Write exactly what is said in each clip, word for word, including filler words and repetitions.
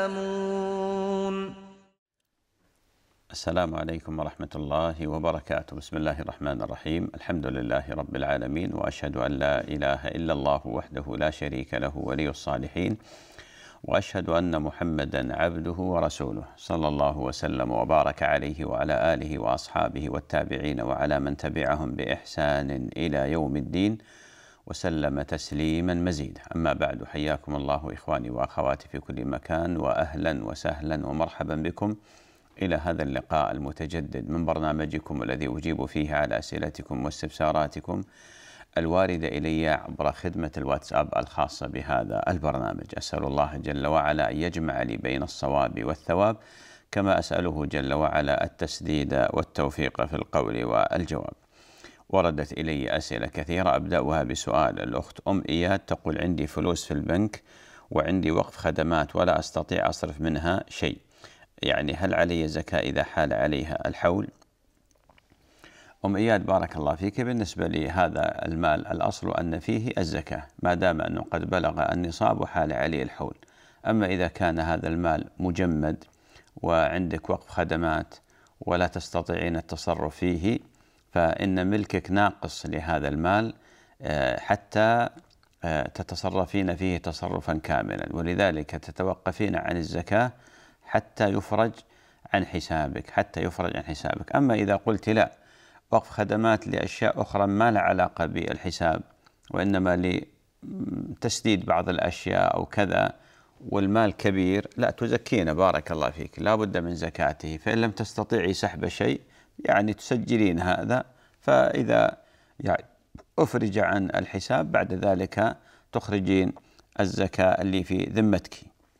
السلام عليكم ورحمة الله وبركاته. بسم الله الرحمن الرحيم. الحمد لله رب العالمين، وأشهد أن لا إله إلا الله وحده لا شريك له ولي الصالحين، وأشهد أن محمدا عبده ورسوله صلى الله وسلم وبارك عليه وعلى آله وأصحابه والتابعين وعلى من تبعهم بإحسان إلى يوم الدين وسلم تسليما مزيدا. أما بعد، حياكم الله إخواني وأخواتي في كل مكان، وأهلا وسهلا ومرحبا بكم إلى هذا اللقاء المتجدد من برنامجكم الذي أجيب فيه على أسئلتكم واستفساراتكم الواردة إلي عبر خدمة الواتساب الخاصة بهذا البرنامج. أسأل الله جل وعلا أن يجمع لي بين الصواب والثواب، كما أسأله جل وعلا التسديد والتوفيق في القول والجواب. وردت إلي أسئلة كثيرة، أبدأها بسؤال الأخت أم إياد، تقول: عندي فلوس في البنك وعندي وقف خدمات ولا أستطيع أصرف منها شيء، يعني هل علي زكاة إذا حال عليها الحول؟ أم إياد، بارك الله فيك. بالنسبة لهذا المال الأصل أن فيه الزكاة ما دام أنه قد بلغ النصاب وحال عليه الحول. أما إذا كان هذا المال مجمد وعندك وقف خدمات ولا تستطيعين التصرف فيه، فإن ملكك ناقص لهذا المال حتى تتصرفين فيه تصرفا كاملا، ولذلك تتوقفين عن الزكاة حتى يفرج عن حسابك حتى يفرج عن حسابك. أما إذا قلت لا، وقف خدمات لأشياء أخرى ما لها علاقة بالحساب وإنما لتسديد بعض الأشياء أو كذا، والمال كبير، لا تزكين، بارك الله فيك، لا بد من زكاته. فإن لم تستطيعي سحب شيء يعني تسجلين هذا، فإذا يعني أفرج عن الحساب بعد ذلك تخرجين الزكاة اللي في ذمتك.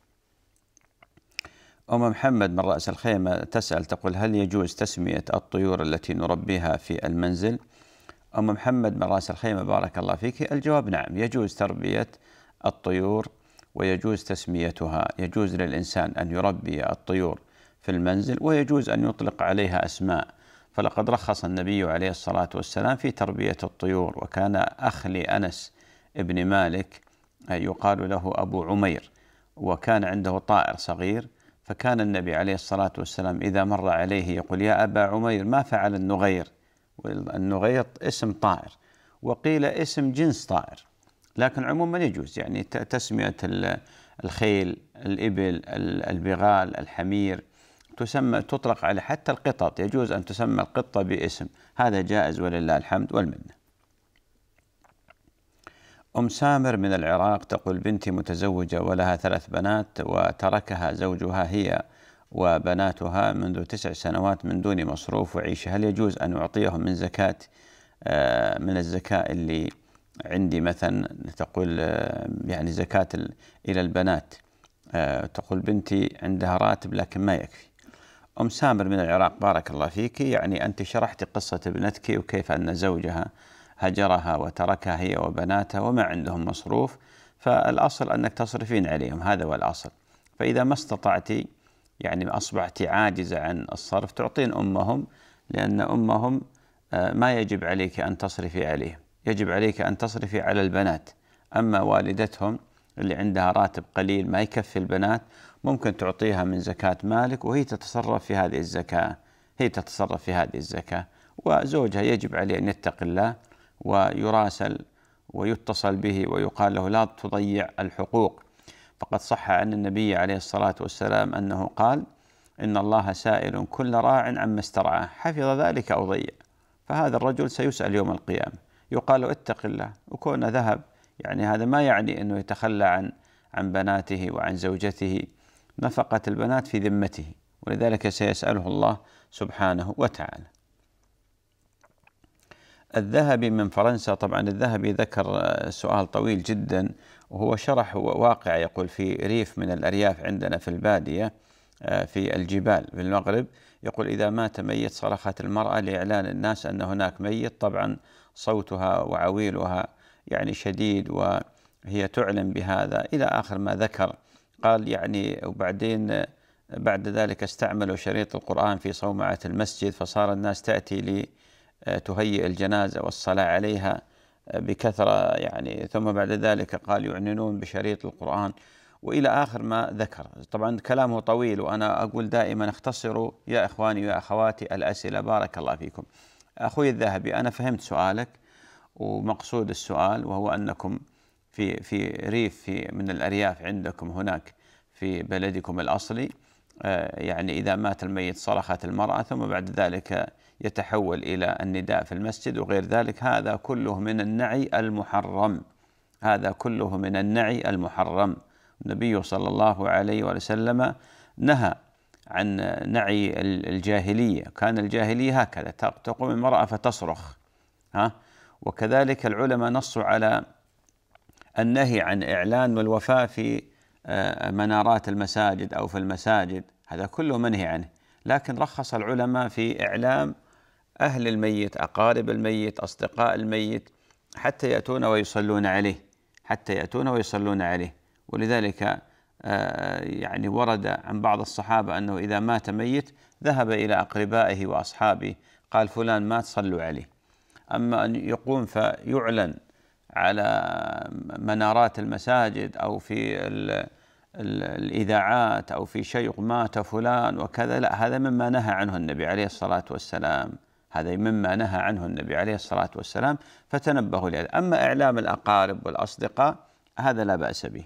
أم محمد من رأس الخيمة تسأل، تقول: هل يجوز تسمية الطيور التي نربيها في المنزل؟ أم محمد من رأس الخيمة، بارك الله فيك، الجواب نعم، يجوز تربية الطيور ويجوز تسميتها. يجوز للإنسان أن يربي الطيور في المنزل ويجوز أن يطلق عليها أسماء، فلقد رخص النبي عليه الصلاة والسلام في تربية الطيور. وكان أخ لأنس ابن مالك يقال له أبو عمير، وكان عنده طائر صغير، فكان النبي عليه الصلاة والسلام إذا مر عليه يقول: يا أبا عمير، ما فعل النغير؟ والنغير اسم طائر، وقيل اسم جنس طائر، لكن عموما يجوز يعني تسمية الخيل، الإبل، البغال، الحمير، تسمى تطلق على حتى القطط، يجوز أن تسمى القطة باسم، هذا جائز ولله الحمد والمنة. أم سامر من العراق تقول: بنتي متزوجة ولها ثلاث بنات وتركها زوجها هي وبناتها منذ تسع سنوات من دون مصروف وعيشة، هل يجوز أن أعطيهم من زكاة من الزكاة اللي عندي مثلا؟ تقول يعني زكاة إلى البنات، تقول بنتي عندها راتب لكن ما يكفي. أم سامر من العراق، بارك الله فيك، يعني أنت شرحت قصة ابنتك وكيف أن زوجها هجرها وتركها هي وبناتها وما عندهم مصروف، فالأصل أنك تصرفين عليهم، هذا هو الأصل. فإذا ما استطعتي يعني أصبحت عاجزة عن الصرف، تعطين أمهم، لأن أمهم ما يجب عليك أن تصرفي عليهم، يجب عليك أن تصرفي على البنات. أما والدتهم اللي عندها راتب قليل ما يكفي البنات، ممكن تعطيها من زكاة مالك وهي تتصرف في هذه الزكاة هي تتصرف في هذه الزكاة. وزوجها يجب عليه أن يتقي الله ويراسل ويتصل به ويقال له: لا تضيع الحقوق، فقد صح عن النبي عليه الصلاة والسلام أنه قال: إن الله سائل كل راع عما استرعاه، حفظ ذلك أو ضيع. فهذا الرجل سيسأل يوم القيامة، يقال له: اتق الله. وكون ذهب يعني هذا ما يعني أنه يتخلى عن عن بناته وعن زوجته، نفقة البنات في ذمته، ولذلك سيسأله الله سبحانه وتعالى. الذهبي من فرنسا، طبعا الذهبي ذكر سؤال طويل جدا وهو شرح واقع، يقول: في ريف من الأرياف عندنا في البادية في الجبال في المغرب، يقول: إذا مات ميت صرخت المرأة لإعلان الناس أن هناك ميت، طبعا صوتها وعويلها يعني شديد وهي تعلن بهذا إلى آخر ما ذكر. قال يعني وبعدين بعد ذلك استعملوا شريط القرآن في صومعة المسجد، فصار الناس تأتي لي تهيئ الجنازة والصلاة عليها بكثرة يعني. ثم بعد ذلك قال يعننون بشريط القرآن وإلى آخر ما ذكر. طبعا كلامه طويل، وأنا أقول دائما اختصروا يا إخواني ويا أخواتي الأسئلة، بارك الله فيكم. أخوي الذهبي، أنا فهمت سؤالك ومقصود السؤال، وهو أنكم في في ريف في من الأرياف عندكم هناك في بلدكم الأصلي، يعني إذا مات الميت صرخت المرأة، ثم بعد ذلك يتحول إلى النداء في المسجد وغير ذلك. هذا كله من النعي المحرم، هذا كله من النعي المحرم. النبي صلى الله عليه وسلم نهى عن نعي الجاهلية، كان الجاهلية هكذا، تقوم المرأة فتصرخ. ها وكذلك العلماء نصوا على النهي عن إعلان والوفاء في منارات المساجد أو في المساجد، هذا كله منهي عنه. لكن رخص العلماء في إعلام أهل الميت، أقارب الميت، أصدقاء الميت، حتى يأتون ويصلون عليه، حتى يأتون ويصلون عليه. ولذلك يعني ورد عن بعض الصحابة أنه إذا مات ميت ذهب إلى أقربائه وأصحابه قال فلان مات صلوا عليه. أما أن يقوم فيعلن على منارات المساجد أو في ال ال الإذاعات أو في شيء مات فلان وكذا، لا، هذا مما نهى عنه النبي عليه الصلاة والسلام، هذا مما نهى عنه النبي عليه الصلاة والسلام، فتنبهوا لهذا. أما إعلام الأقارب والأصدقاء هذا لا بأس به.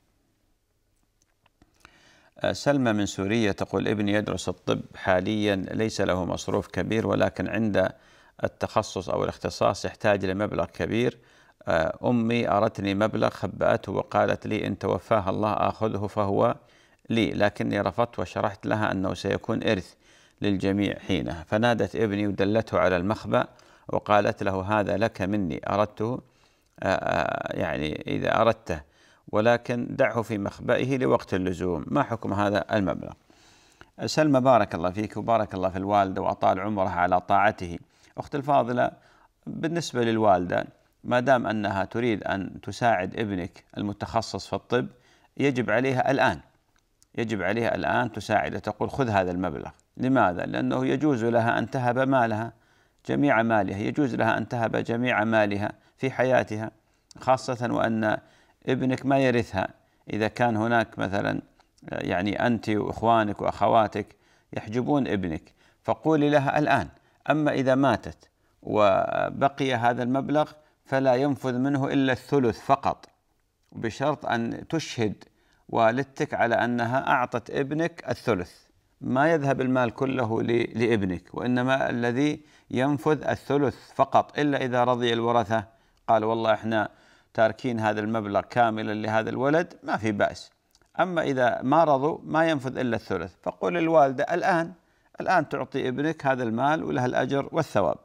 سلمى من سوريا تقول ابني يدرس الطب حاليا، ليس له مصروف كبير، ولكن عند التخصص أو الاختصاص يحتاج لمبلغ كبير. أمي أرتني مبلغ خبأته وقالت لي إن توفاها الله آخذه فهو لي، لكني رفضت وشرحت لها أنه سيكون إرث للجميع حينها، فنادت ابني ودلته على المخبأ وقالت له هذا لك مني، أردته يعني إذا أردته، ولكن دعه في مخبئه لوقت اللزوم، ما حكم هذا المبلغ؟ سلمى بارك الله فيك وبارك الله في الوالدة وأطال عمرها على طاعته. أخت الفاضلة، بالنسبة للوالدة ما دام أنها تريد أن تساعد ابنك المتخصص في الطب، يجب عليها الآن يجب عليها الآن تساعده، تقول خذ هذا المبلغ. لماذا؟ لأنه يجوز لها أن تهب مالها، جميع مالها، يجوز لها أن تهب جميع مالها في حياتها، خاصة وأن ابنك ما يرثها. إذا كان هناك مثلا يعني أنت وإخوانك وأخواتك يحجبون ابنك، فقولي لها الآن. أما إذا ماتت وبقي هذا المبلغ فلا ينفذ منه إلا الثلث فقط، بشرط أن تشهد والدتك على أنها أعطت ابنك الثلث، ما يذهب المال كله لابنك، وإنما الذي ينفذ الثلث فقط، إلا إذا رضي الورثة قال والله إحنا تاركين هذا المبلغ كاملا لهذا الولد، ما في بأس. أما إذا ما رضوا ما ينفذ إلا الثلث، فقل للوالدة الآن الآن تعطي ابنك هذا المال وله الأجر والثواب.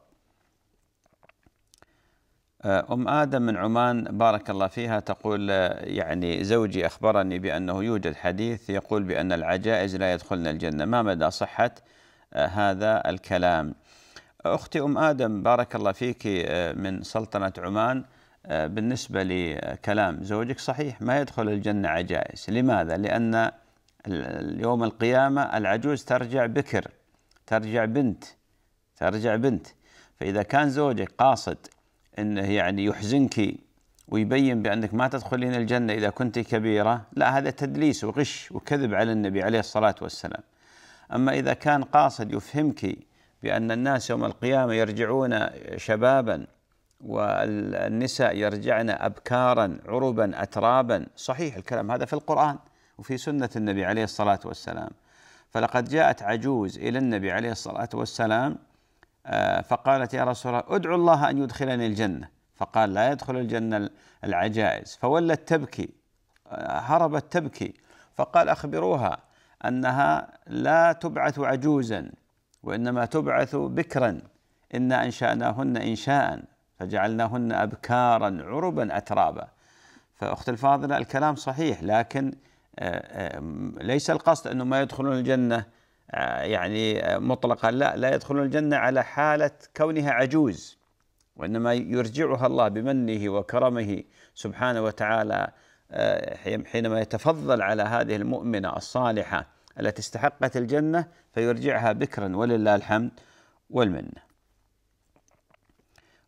أم آدم من عمان بارك الله فيها تقول يعني زوجي أخبرني بأنه يوجد حديث يقول بأن العجائز لا يدخلن الجنة، ما مدى صحة هذا الكلام؟ أختي أم آدم بارك الله فيك من سلطنة عمان، بالنسبة لكلام زوجك صحيح، ما يدخل الجنة عجائز. لماذا؟ لأن يوم القيامة العجوز ترجع بكر، ترجع بنت ترجع بنت فإذا كان زوجك قاصد أنه يعني يحزنك ويبين بأنك ما تدخلين الجنة إذا كنت كبيرة، لا، هذا تدليس وغش وكذب على النبي عليه الصلاة والسلام. أما إذا كان قاصد يفهمك بأن الناس يوم القيامة يرجعون شبابا والنساء يرجعن أبكارا عربا أترابا، صحيح الكلام هذا في القرآن وفي سنة النبي عليه الصلاة والسلام. فلقد جاءت عجوز إلى النبي عليه الصلاة والسلام فقالت يا رسول الله ادعو الله أن يدخلني الجنة، فقال لا يدخل الجنة العجائز، فولت تبكي، هربت تبكي، فقال أخبروها أنها لا تبعث عجوزا وإنما تبعث بكرا، إنا أنشأناهن إنشاء فجعلناهن أبكارا عربا أترابا. فأخت الفاضلة الكلام صحيح، لكن ليس القصد أنه ما يدخلون الجنة يعني مطلقا، لا لا يدخلون الجنة على حالة كونها عجوز، وإنما يرجعها الله بمنه وكرمه سبحانه وتعالى حينما يتفضل على هذه المؤمنة الصالحة التي استحقت الجنة فيرجعها بكرا، ولله الحمد والمنة.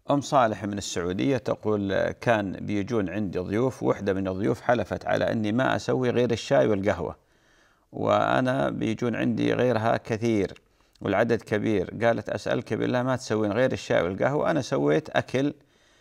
أم صالح من السعودية تقول كان بيجون عندي ضيوف، وحدة من الضيوف حلفت على أني ما أسوي غير الشاي والقهوة، وأنا بيجون عندي غيرها كثير والعدد كبير، قالت أسألك بالله ما تسوين غير الشاي والقهوة، أنا سويت أكل.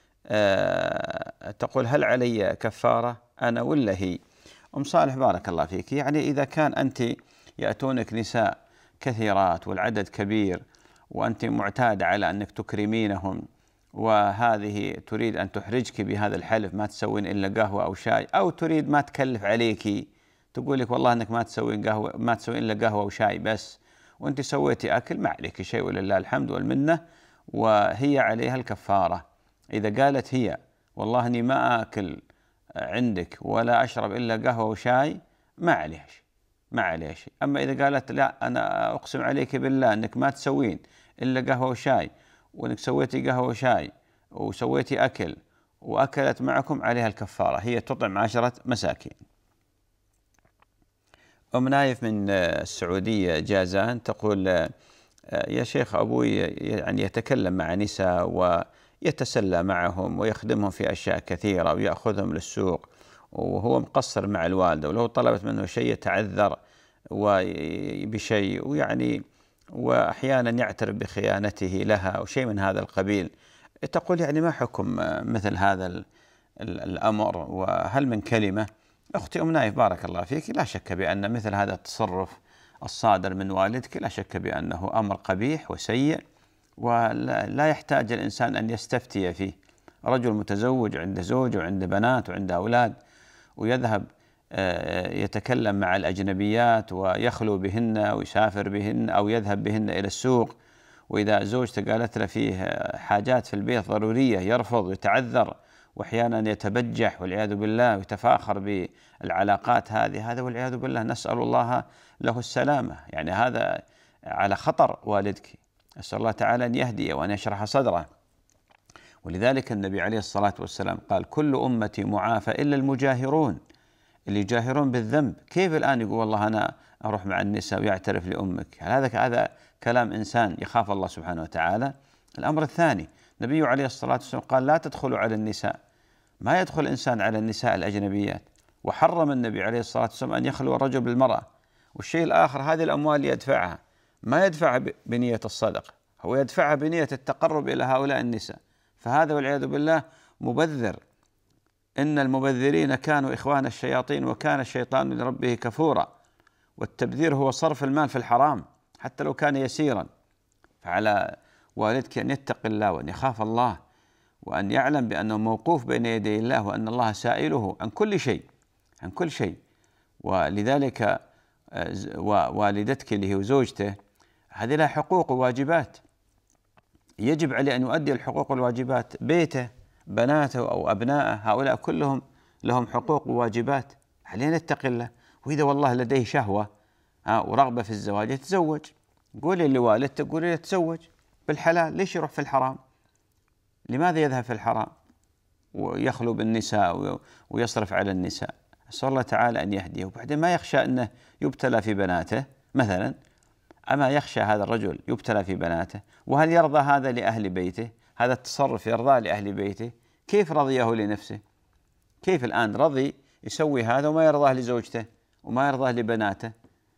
أه تقول هل علي كفارة أنا ولا هي؟ أم صالح بارك الله فيك، يعني إذا كان أنت يأتونك نساء كثيرات والعدد كبير وأنت معتادة على أنك تكرمينهم، وهذه تريد أن تحرجك بهذا الحلف ما تسوين إلا قهوة أو شاي، أو تريد ما تكلف عليك تقول لك والله أنك ما تسوين قهوة ما تسوين إلا قهوة وشاي بس، وأنت سويتي أكل ما عليك شيء ولله الحمد والمنة، وهي عليها الكفارة. إذا قالت هي والله أني ما آكل عندك ولا أشرب إلا قهوة وشاي ما عليها شيء، ما عليها شيء. أما إذا قالت لا أنا أقسم عليك بالله أنك ما تسوين إلا قهوة وشاي، وأنك سويتي قهوة وشاي وسويتي أكل وأكلت معكم، عليها الكفارة، هي تطعم عشرة مساكين. أم نايف من السعودية جازان تقول يا شيخ أبوي يعني يتكلم مع نساء ويتسلى معهم ويخدمهم في أشياء كثيرة ويأخذهم للسوق، وهو مقصر مع الوالدة، ولو طلبت منه شيء يتعذر بشيء، ويعني وأحيانا يعترف بخيانته لها أو شيء من هذا القبيل. تقول يعني ما حكم مثل هذا الأمر، وهل من كلمة؟ أختي أم نايف بارك الله فيك، لا شك بأن مثل هذا التصرف الصادر من والدك لا شك بأنه أمر قبيح وسيء، ولا يحتاج الإنسان أن يستفتي فيه. رجل متزوج عنده زوج وعنده بنات وعنده أولاد، ويذهب يتكلم مع الأجنبيات ويخلو بهن ويسافر بهن أو يذهب بهن إلى السوق، وإذا زوجته قالت له فيه حاجات في البيت ضرورية يرفض ويتعذر، وأحيانا يتبجح والعياذ بالله ويتفاخر بالعلاقات هذه، هذا والعياذ بالله نسأل الله له السلامة. يعني هذا على خطر والدك، أسأل الله تعالى أن يهديه وأن يشرح صدره. ولذلك النبي عليه الصلاة والسلام قال كل أمتي معافى إلا المجاهرون، اللي يجاهرون بالذنب. كيف الآن يقول والله أنا أروح مع النساء ويعترف لأمك؟ هذا هذا كلام إنسان يخاف الله سبحانه وتعالى. الأمر الثاني، النبي عليه الصلاة والسلام قال لا تدخلوا على النساء، ما يدخل إنسان على النساء الأجنبيات، وحرم النبي عليه الصلاة والسلام أن يخلو الرجل بالمرأة. والشيء الآخر، هذه الأموال اللي يدفعها ما يدفعها بنية الصدقة، هو يدفعها بنية التقرب إلى هؤلاء النساء، فهذا والعياذ بالله مبذر. إن المبذرين كانوا إخوان الشياطين وكان الشيطان لربه كفورا. والتبذير هو صرف المال في الحرام حتى لو كان يسيرا. فعلى والدك أن يتقي الله وأن يخاف الله، وأن يعلم بأنه موقوف بين يدي الله، وأن الله سائله عن كل شيء، عن كل شيء. ولذلك والدتك اللي هي زوجته هذه لها حقوق وواجبات، يجب عليه أن يؤدي الحقوق والواجبات. بيته، بناته أو أبنائه، هؤلاء كلهم لهم حقوق وواجبات، علينا نتقي الله. وإذا والله لديه شهوة ورغبة في الزواج يتزوج، قولي لوالدته قولي له تزوج بالحلال، ليش يروح في الحرام؟ لماذا يذهب في الحرام ويخلو بالنساء ويصرف على النساء؟ أسأل الله تعالى أن يهديه. وبعدين ما يخشى أنه يبتلى في بناته مثلا، أما يخشى هذا الرجل يبتلى في بناته؟ وهل يرضى هذا لأهل بيته؟ هذا التصرف يرضاه لأهل بيته؟ كيف رضيه لنفسه؟ كيف الآن رضي يسوي هذا وما يرضاه لزوجته وما يرضاه لبناته؟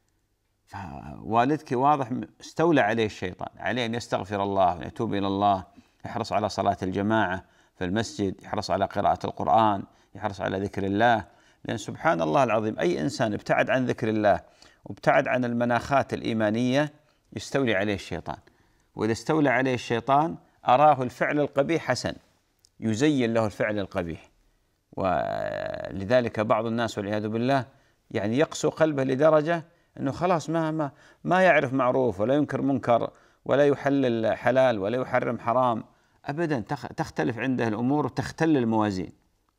فوالدك واضح استولى عليه الشيطان، عليه أن يستغفر الله ويتوب إلى الله، يحرص على صلاة الجماعة في المسجد، يحرص على قراءة القرآن، يحرص على ذكر الله. لأن سبحان الله العظيم أي إنسان ابتعد عن ذكر الله وابتعد عن المناخات الإيمانية يستولي عليه الشيطان. وإذا استولى عليه الشيطان أراه الفعل القبيح حسن، يزين له الفعل القبيح. ولذلك بعض الناس والعياذ بالله يعني يقسو قلبه لدرجة أنه خلاص ما ما ما يعرف معروف ولا ينكر منكر ولا يحلل حلال ولا يحرم حرام أبدا، تختلف عنده الأمور وتختل الموازين.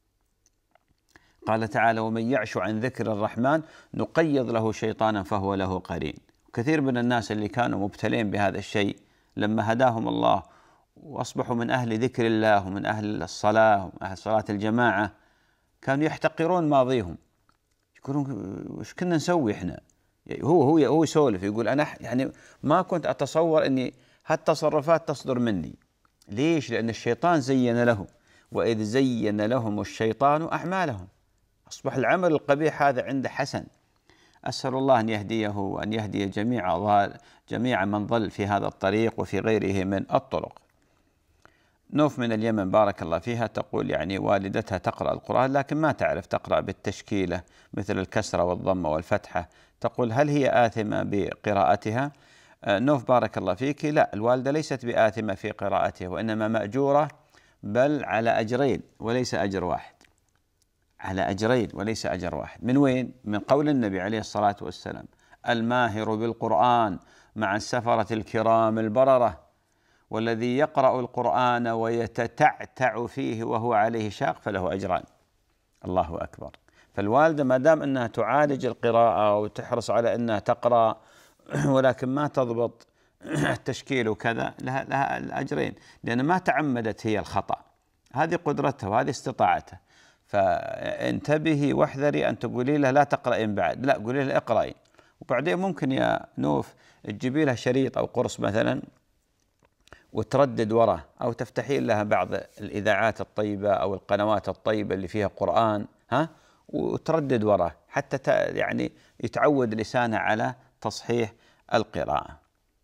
قال تعالى ومن يعش عن ذكر الرحمن نقيض له شيطانا فهو له قرين. كثير من الناس اللي كانوا مبتلين بهذا الشيء لما هداهم الله وأصبحوا من أهل ذكر الله ومن أهل الصلاة ومن أهل صلاة الجماعة كانوا يحتقرون ماضيهم، يقولون وش كنا نسوي إحنا؟ هو هو هو يسولف يقول أنا يعني ما كنت أتصور أني هالتصرفات تصدر مني، ليش؟ لأن الشيطان زين له، وإذ زين لهم الشيطان أعمالهم، أصبح العمل القبيح هذا عنده حسن. أسأل الله أن يهديه وأن يهدي جميع ضال جميع من ضل في هذا الطريق وفي غيره من الطرق. نوف من اليمن بارك الله فيها تقول يعني والدتها تقرأ القرآن لكن ما تعرف تقرأ بالتشكيلة مثل الكسرة والضمة والفتحة، تقول هل هي آثمة بقراءتها؟ نوف بارك الله فيك، لا، الوالدة ليست بآثمة في قراءتها، وإنما مأجورة، بل على أجرين وليس أجر واحد، على أجرين وليس أجر واحد. من وين؟ من قول النبي عليه الصلاة والسلام: الماهر بالقرآن مع السفرة الكرام البررة، والذي يقرأ القرآن ويتتعتع فيه وهو عليه شاق فله أجران. الله أكبر. فالوالدة ما دام أنها تعالج القراءة وتحرص على أنها تقرأ ولكن ما تضبط التشكيل وكذا، لها, لها الأجرين، لأن ما تعمدت هي الخطأ، هذه قدرتها وهذه استطاعتها. فانتبهي واحذري أن تقولي لها لا تقرأين بعد، لا، قولي لها اقرأي. وبعدين ممكن يا نوف تجيبي لها شريط أو قرص مثلا وتردد وراه، أو تفتحين لها بعض الإذاعات الطيبة أو القنوات الطيبة اللي فيها قرآن، ها، وتردد وراه حتى يعني يتعود لسانه على تصحيح القراءة.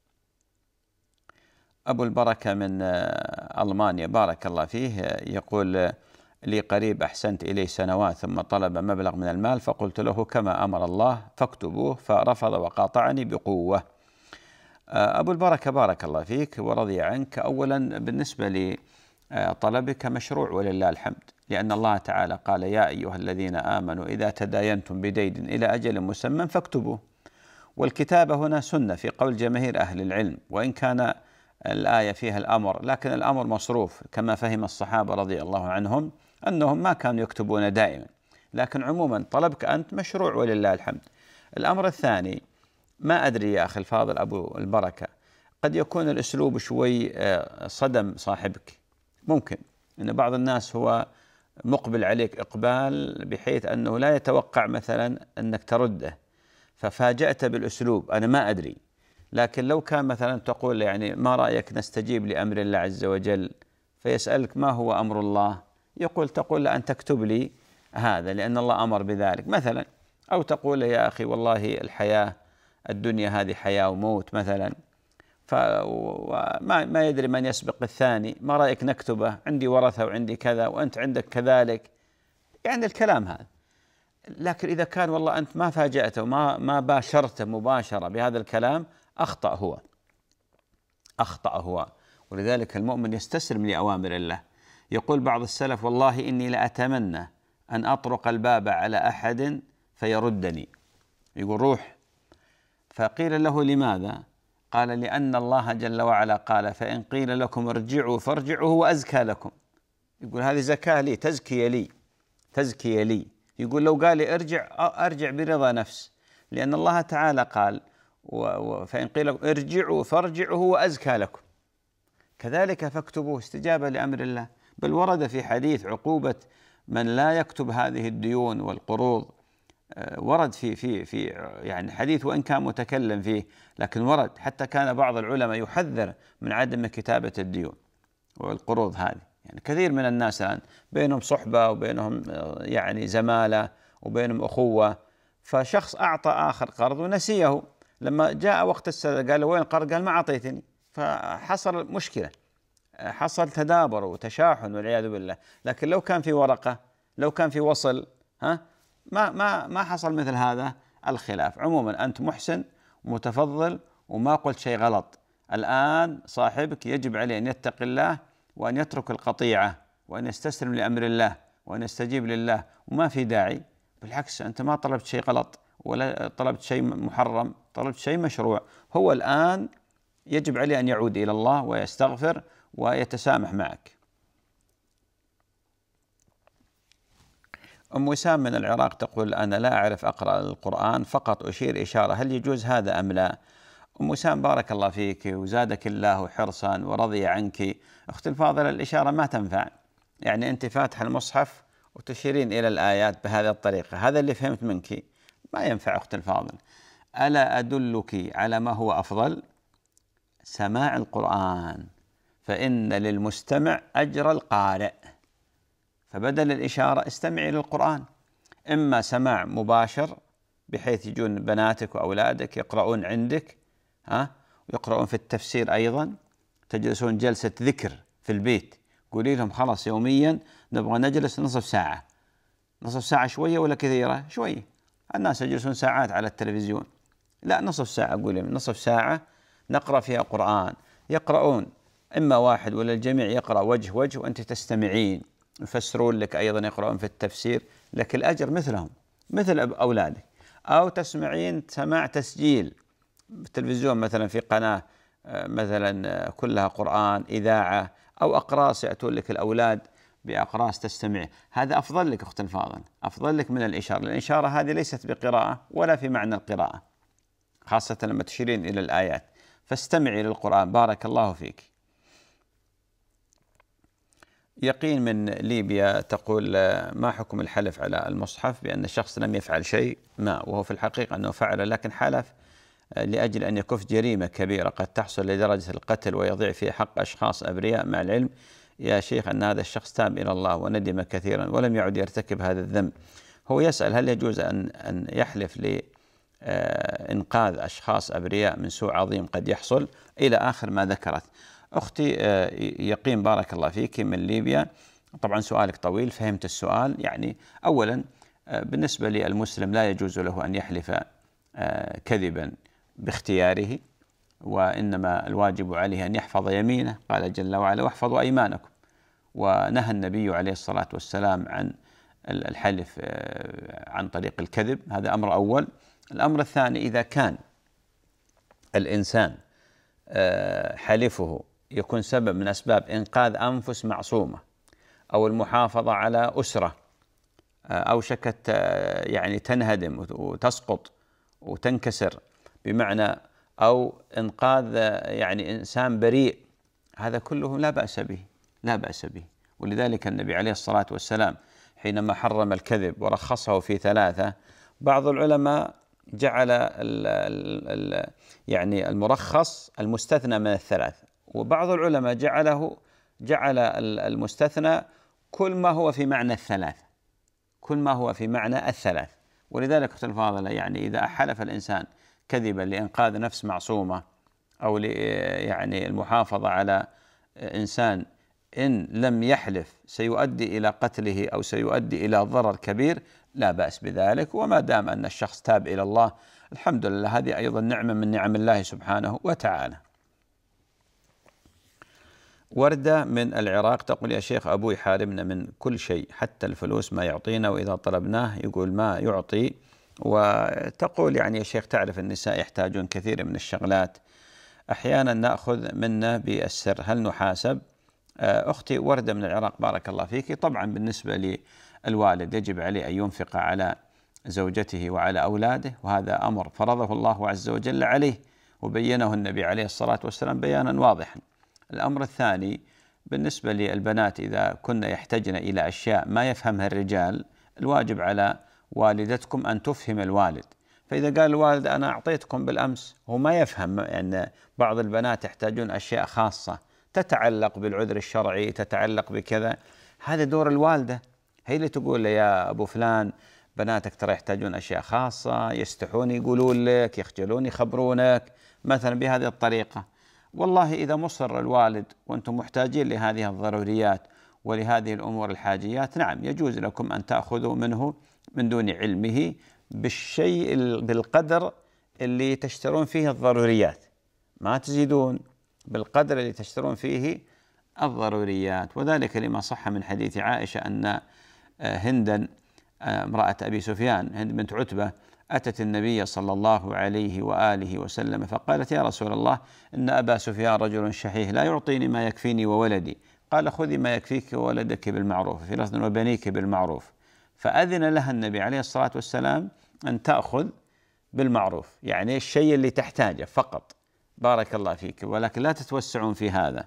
أبو البركة من ألمانيا بارك الله فيه يقول: لي قريب أحسنت إليه سنوات ثم طلب مبلغ من المال فقلت له كما أمر الله فاكتبوه، فرفض وقاطعني بقوة. أبو البركة بارك الله فيك ورضي عنك، أولا بالنسبة لطلبك مشروع ولله الحمد، لأن الله تعالى قال: يا أيها الذين آمنوا إذا تداينتم بدين إلى أجل مسمى فاكتبوه. والكتابة هنا سنة في قول جماهير أهل العلم، وإن كان الآية فيها الأمر، لكن الأمر مصروف كما فهم الصحابة رضي الله عنهم أنهم ما كانوا يكتبون دائما، لكن عموما طلبك أنت مشروع ولله الحمد. الأمر الثاني، ما أدري يا أخي الفاضل أبو البركة، قد يكون الأسلوب شوي صدم صاحبك، ممكن أن بعض الناس هو مقبل عليك إقبال بحيث أنه لا يتوقع مثلا أنك ترده ففاجأت بالأسلوب، أنا ما أدري. لكن لو كان مثلا تقول يعني ما رأيك نستجيب لأمر الله عز وجل، فيسألك ما هو أمر الله، يقول تقول له أن تكتب لي هذا لأن الله أمر بذلك مثلا، أو تقول يا أخي والله الحياة الدنيا هذه حياة وموت مثلا، فما ما يدري من يسبق الثاني، ما رأيك نكتبه، عندي ورثة وعندي كذا وأنت عندك كذلك، يعني الكلام هذا. لكن إذا كان والله أنت ما فاجأته وما ما باشرته مباشرة بهذا الكلام، أخطأ هو أخطأ هو ولذلك المؤمن يستسلم لأوامر الله. يقول بعض السلف: والله إني لأتمنى أن أطرق الباب على أحد فيردني، يقول روح، فقيل له لماذا؟ قال: لأن الله جل وعلا قال: فإن قيل لكم ارجعوا فارجعوا هو أزكى لكم. يقول هذه زكاة لي، تزكية لي تزكية لي يقول لو قال لي ارجع أرجع برضا نفس، لأن الله تعالى قال: فإن قيل ارجعوا فارجعوا هو أزكى لكم. كذلك فاكتبوه استجابة لأمر الله. بل ورد في حديث عقوبة من لا يكتب هذه الديون والقروض، ورد في في في يعني حديث وإن كان متكلم فيه، لكن ورد حتى كان بعض العلماء يحذر من عدم كتابة الديون والقروض هذه. يعني كثير من الناس الآن بينهم صحبة وبينهم يعني زمالة وبينهم أخوة، فشخص أعطى آخر قرض ونسيه، لما جاء وقت السداد قال له وين القرض؟ قال ما أعطيتني، فحصل مشكلة، حصل تدابر وتشاحن والعياذ بالله. لكن لو كان في ورقة، لو كان في وصل، ها ما ما ما حصل مثل هذا الخلاف. عموما أنت محسن ومتفضل وما قلت شيء غلط. الآن صاحبك يجب عليه أن يتقي الله وأن يترك القطيعة وأن يستسلم لأمر الله وأن يستجيب لله، وما في داعي، بالعكس أنت ما طلبت شيء غلط ولا طلبت شيء محرم، طلبت شيء مشروع. هو الآن يجب عليه أن يعود إلى الله ويستغفر ويتسامح معك. أم وسام من العراق تقول: أنا لا أعرف أقرأ القرآن، فقط أشير إشارة، هل يجوز هذا أم لا؟ أم وسام بارك الله فيك وزادك الله حرصا ورضي عنك. أختي الفاضلة الإشارة ما تنفع، يعني أنت فاتح المصحف وتشيرين إلى الآيات بهذه الطريقة، هذا اللي فهمت منك، ما ينفع أختي الفاضل. ألا أدلك على ما هو أفضل؟ سماع القرآن، فإن للمستمع أجر القارئ. فبدل الإشارة استمعي للقرآن، إما سماع مباشر بحيث يجون بناتك وأولادك يقرؤون عندك، ها، ويقرؤون في التفسير أيضا، تجلسون جلسة ذكر في البيت، قولي لهم خلاص يوميا نبغى نجلس نصف ساعة. نصف ساعة شوية ولا كثيرة؟ شوية. الناس يجلسون ساعات على التلفزيون، لا، نصف ساعة، قولي نصف ساعة نقرأ فيها قرآن. يقرؤون إما واحد ولا الجميع يقرأ وجه وجه وأنت تستمعين، يفسرون لك أيضا، يقرؤون في التفسير، لك الأجر مثلهم مثل أولادك. أو تسمعين سماع تسجيل بالتلفزيون مثلا في قناة مثلا كلها قرآن، إذاعة، أو أقراص يأتون لك الأولاد بأقراص تستمع، هذا أفضل لك أخت الفاضل، أفضل لك من الإشارة. الإشارة هذه ليست بقراءة ولا في معنى القراءة، خاصة لما تشيرين إلى الآيات. فاستمعي للقرآن، بارك الله فيك. يقين من ليبيا تقول: ما حكم الحلف على المصحف بأن الشخص لم يفعل شيء ما، وهو في الحقيقة أنه فعل، لكن حلف لأجل أن يكف جريمة كبيرة قد تحصل لدرجة القتل ويضيع في حق أشخاص أبرياء، مع العلم يا شيخ أن هذا الشخص تاب إلى الله وندم كثيرا ولم يعد يرتكب هذا الذنب. هو يسأل: هل يجوز أن أن يحلف لإنقاذ أشخاص أبرياء من سوء عظيم قد يحصل، إلى آخر ما ذكرت. أختي يقين بارك الله فيك من ليبيا، طبعا سؤالك طويل، فهمت السؤال. يعني أولا بالنسبة للمسلم لا يجوز له أن يحلف كذبا باختياره، وإنما الواجب عليه أن يحفظ يمينه. قال جل وعلا: واحفظوا أيمانكم. ونهى النبي عليه الصلاة والسلام عن الحلف عن طريق الكذب، هذا أمر أول. الأمر الثاني: إذا كان الإنسان حلفه يكون سبب من أسباب إنقاذ أنفس معصومة أو المحافظة على أسرة أوشكت يعني تنهدم وتسقط وتنكسر، بمعنى أو إنقاذ يعني إنسان بريء، هذا كله لا بأس به، لا بأس به. ولذلك النبي عليه الصلاة والسلام حينما حرم الكذب ورخصه في ثلاثة، بعض العلماء جعل ال ال يعني المرخص المستثنى من الثلاث، وبعض العلماء جعله جعل المستثنى كل ما هو في معنى الثلاث، كل ما هو في معنى الثلاث. ولذلك أختي الفاضلة، يعني إذا حلف الإنسان كذبا لإنقاذ نفس معصومة أو يعني المحافظة على إنسان إن لم يحلف سيؤدي إلى قتله أو سيؤدي إلى ضرر كبير، لا بأس بذلك. وما دام أن الشخص تاب إلى الله، الحمد لله، هذه أيضا نعمة من نعم الله سبحانه وتعالى. وردة من العراق تقول: يا شيخ، أبوي حارمنا من كل شيء حتى الفلوس ما يعطينا، وإذا طلبناه يقول ما يعطي. وتقول يعني يا شيخ، تعرف النساء يحتاجون كثير من الشغلات، أحيانا نأخذ منه بالسر، هل نحاسب؟ أختي وردة من العراق بارك الله فيك، طبعا بالنسبة للوالد يجب عليه أن ينفق على زوجته وعلى أولاده، وهذا أمر فرضه الله عز وجل عليه وبينه النبي عليه الصلاة والسلام بيانا واضحا. الأمر الثاني بالنسبة للبنات، إذا كن يحتاجن إلى أشياء ما يفهمها الرجال، الواجب على والدتكم أن تفهم الوالد. فإذا قال الوالد أنا أعطيتكم بالأمس، هو ما يفهم أن بعض البنات يحتاجون أشياء خاصة تتعلق بالعذر الشرعي، تتعلق بكذا، هذا دور الوالدة، هي اللي تقول له يا أبو فلان بناتك ترى يحتاجون أشياء خاصة، يستحون يقولون لك، يخجلون يخبرونك مثلا بهذه الطريقة. والله إذا مصر الوالد وأنتم محتاجين لهذه الضروريات ولهذه الأمور الحاجيات، نعم يجوز لكم أن تأخذوا منه من دون علمه بالشيء بالقدر اللي تشترون فيه الضروريات، ما تزيدون، بالقدر اللي تشترون فيه الضروريات. وذلك لما صح من حديث عائشة أن هندا امرأة أبي سفيان، هند بنت عتبة، أتت النبي صلى الله عليه وآله وسلم فقالت: يا رسول الله، إن أبا سفيان رجل شحيح لا يعطيني ما يكفيني وولدي. قال: خذي ما يكفيك وولدك بالمعروف، في لفظ وبنيك بالمعروف. فأذن لها النبي عليه الصلاة والسلام أن تأخذ بالمعروف، يعني الشيء اللي تحتاجه فقط، بارك الله فيك، ولكن لا تتوسعون في هذا.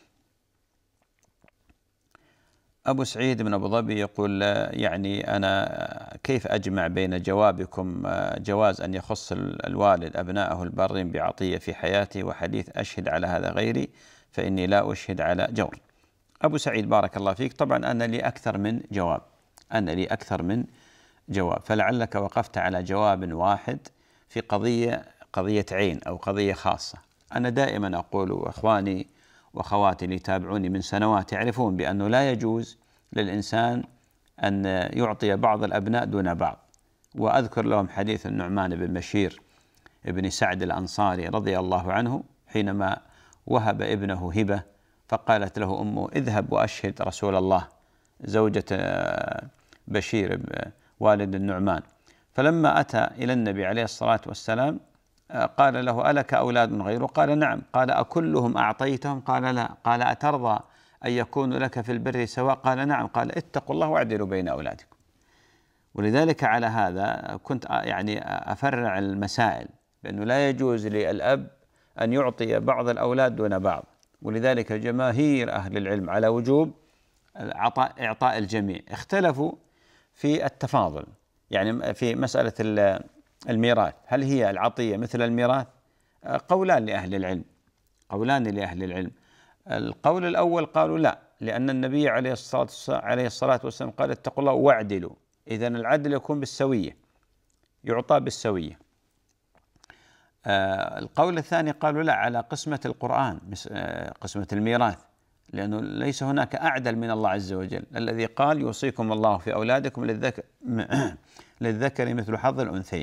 أبو سعيد من أبو ظبي يقول: يعني أنا كيف أجمع بين جوابكم جواز أن يخص الوالد أبنائه البارين بعطية في حياته، وحديث أشهد على هذا غيري فإني لا أشهد على جور. أبو سعيد بارك الله فيك، طبعا أنا لي أكثر من جواب، أنا لي أكثر من جواب، فلعلك وقفت على جواب واحد في قضية قضية عين أو قضية خاصة. أنا دائما أقول، وإخواني وأخواتي اللي يتابعوني من سنوات يعرفون بأنه لا يجوز للإنسان أن يعطي بعض الأبناء دون بعض. وأذكر لهم حديث النعمان بن بشير ابن سعد الأنصاري رضي الله عنه حينما وهب ابنه هبة، فقالت له أمه: اذهب وأشهد رسول الله، زوجة بشير والد النعمان. فلما أتى إلى النبي عليه الصلاة والسلام قال له: ألك أولاد غيره؟ قال: نعم. قال: أكلهم أعطيتهم؟ قال: لا. قال: أترضى أن يكون لك في البر سواء؟ قال: نعم. قال: اتقوا الله واعدلوا بين أولادكم. ولذلك على هذا كنت يعني أفرع المسائل بأنه لا يجوز للأب أن يعطي بعض الأولاد دون بعض، ولذلك جماهير أهل العلم على وجوب إعطاء إعطاء الجميع. اختلفوا في التفاضل، يعني في مسألة الميراث، هل هي العطية مثل الميراث؟ قولان لأهل العلم، قولان لأهل العلم. القول الأول قالوا لا، لأن النبي عليه الصلاة عليه الصلاة والسلام قال: اتقوا الله واعدلوا، إذن العدل يكون بالسوية، يعطى بالسوية. آه القول الثاني قالوا لا، على قسمة القرآن، آه قسمة الميراث، لأنه ليس هناك أعدل من الله عز وجل الذي قال: يوصيكم الله في أولادكم للذكر للذكر مثل حظ الأنثيين.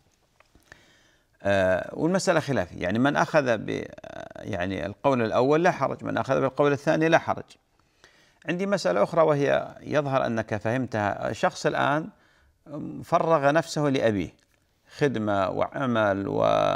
آه والمسألة خلافية، يعني من أخذ ب يعني القول الأول لا حرج، من أخذ بالقول الثاني لا حرج. عندي مسألة أخرى وهي يظهر أنك فهمتها. شخص الآن فرغ نفسه لأبيه، خدمة وعمل،